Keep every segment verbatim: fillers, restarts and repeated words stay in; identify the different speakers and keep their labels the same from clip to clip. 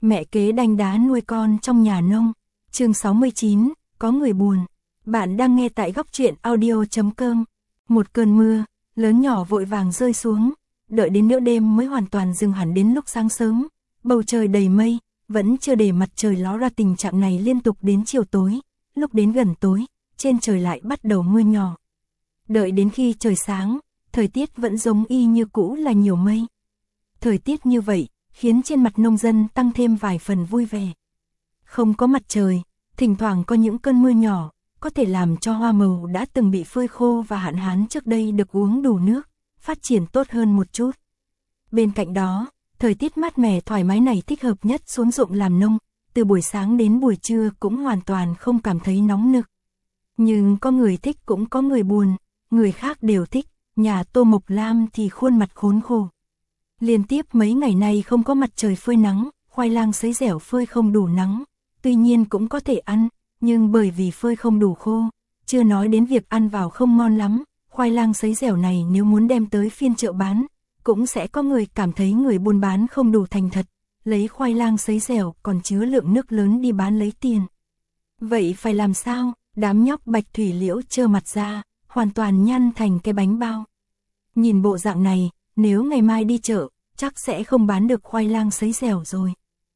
Speaker 1: Mẹ kế đanh đá nuôi con trong nhà nông. Chương sáu mươi chín, có người buồn. Bạn đang nghe tại góc truyện audio chấm com. Một cơn mưa, lớn nhỏ vội vàng rơi xuống, đợi đến nửa đêm mới hoàn toàn dừng hẳn đến lúc sáng sớm. Bầu trời đầy mây, vẫn chưa để mặt trời ló ra, tình trạng này liên tục đến chiều tối. Lúc đến gần tối, trên trời lại bắt đầu mưa nhỏ. Đợi đến khi trời sáng, thời tiết vẫn giống y như cũ là nhiều mây. Thời tiết như vậy, khiến trên mặt nông dân tăng thêm vài phần vui vẻ. Không có mặt trời, thỉnh thoảng có những cơn mưa nhỏ, có thể làm cho hoa màu đã từng bị phơi khô và hạn hán trước đây được uống đủ nước, phát triển tốt hơn một chút. Bên cạnh đó, thời tiết mát mẻ thoải mái này thích hợp nhất xuống ruộng làm nông, từ buổi sáng đến buổi trưa cũng hoàn toàn không cảm thấy nóng nực. Nhưng có người thích cũng có người buồn, người khác đều thích, nhà Tô Mộc Lam thì khuôn mặt khốn khổ. Liên tiếp mấy ngày nay không có mặt trời phơi nắng, khoai lang sấy dẻo phơi không đủ nắng, tuy nhiên cũng có thể ăn, nhưng bởi vì phơi không đủ khô, chưa nói đến việc ăn vào không ngon lắm, khoai lang sấy dẻo này nếu muốn đem tới phiên chợ bán, cũng sẽ có người cảm thấy người buôn bán không đủ thành thật, lấy khoai lang sấy dẻo còn chứa lượng nước lớn đi bán lấy tiền. Vậy phải làm sao? Đám nhóc Bạch Thủy Liễu trơ mặt ra, hoàn toàn nhăn thành cái bánh bao. Nhìn bộ dạng này, nếu ngày mai đi chợ, chắc sẽ không bán được khoai lang sấy dẻo rồi.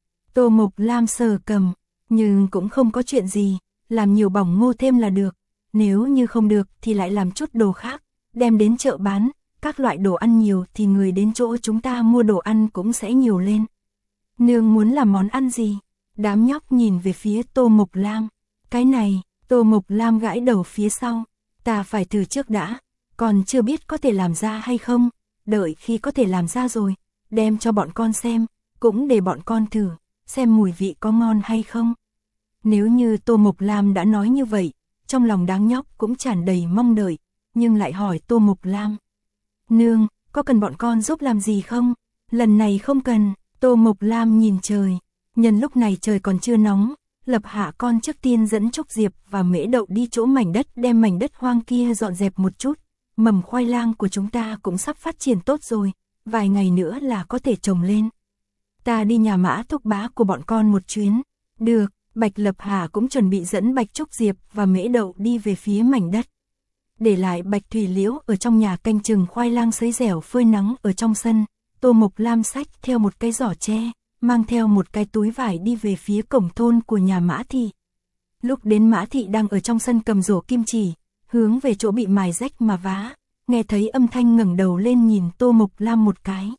Speaker 1: Tô Mộc Lam sờ cầm, nhưng cũng không có chuyện gì, làm nhiều bỏng ngô thêm là được. Nếu như không được thì lại làm chút đồ khác, đem đến chợ bán, các loại đồ ăn nhiều thì người đến chỗ chúng ta mua đồ ăn cũng sẽ nhiều lên. Nương muốn làm món ăn gì? Đám nhóc nhìn về phía Tô Mộc Lam. Cái này, Tô Mộc Lam gãi đầu phía sau, ta phải thử trước đã, còn chưa biết có thể làm ra hay không, đợi khi có thể làm ra rồi, đem cho bọn con xem, cũng để bọn con thử, xem mùi vị có ngon hay không. Nếu như Tô Mộc Lam đã nói như vậy, trong lòng đáng nhóc cũng tràn đầy mong đợi, nhưng lại hỏi Tô Mộc Lam. Nương, có cần bọn con giúp làm gì không? Lần này không cần. Tô Mộc Lam nhìn trời, nhân lúc này trời còn chưa nóng, Lập Hạ con trước tiên dẫn Trúc Diệp và Mễ Đậu đi chỗ mảnh đất, đem mảnh đất hoang kia dọn dẹp một chút. Mầm khoai lang của chúng ta cũng sắp phát triển tốt rồi, vài ngày nữa là có thể trồng lên. Ta đi nhà Mã thúc bá của bọn con một chuyến. Được, Bạch Lập Hà cũng chuẩn bị dẫn Bạch Trúc Diệp và Mễ Đậu đi về phía mảnh đất. Để lại Bạch Thủy Liễu ở trong nhà canh chừng khoai lang sấy dẻo phơi nắng ở trong sân. Tô Mộc Lam xách theo một cái giỏ tre, mang theo một cái túi vải đi về phía cổng thôn của nhà Mã Thị. Lúc đến Mã Thị đang ở trong sân cầm rổ kim chỉ, hướng về chỗ bị mài rách mà vá, nghe thấy âm thanh ngẩng đầu lên nhìn Tô Mộc Lam một cái.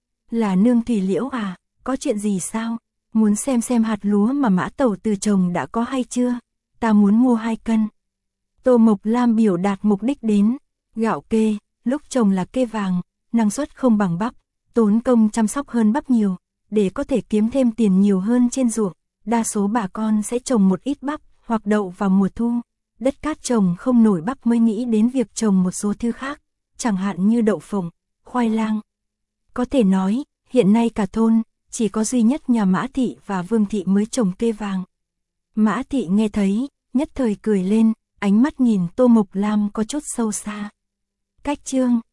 Speaker 1: Là nương Thủy Liễu à, có chuyện gì sao? Muốn xem xem hạt lúa mà Mã Tẩu từ trồng đã có hay chưa? Ta muốn mua hai cân. Tô Mộc Lam biểu đạt mục đích đến. Gạo kê, lúc trồng là kê vàng, năng suất không bằng bắp, tốn công chăm sóc hơn bắp nhiều, để có thể kiếm thêm tiền nhiều hơn trên ruộng. Đa số bà con sẽ trồng một ít bắp hoặc đậu vào mùa thu. Đất cát trồng không nổi bắp mới nghĩ đến việc trồng một số thứ khác, chẳng hạn như đậu phộng, khoai lang. Có thể nói, hiện nay cả thôn, chỉ có duy nhất nhà Mã Thị và Vương Thị mới trồng kê vàng. Mã Thị nghe thấy, nhất thời cười lên, ánh mắt nhìn Tô Mộc Lam có chút sâu xa. Cách chương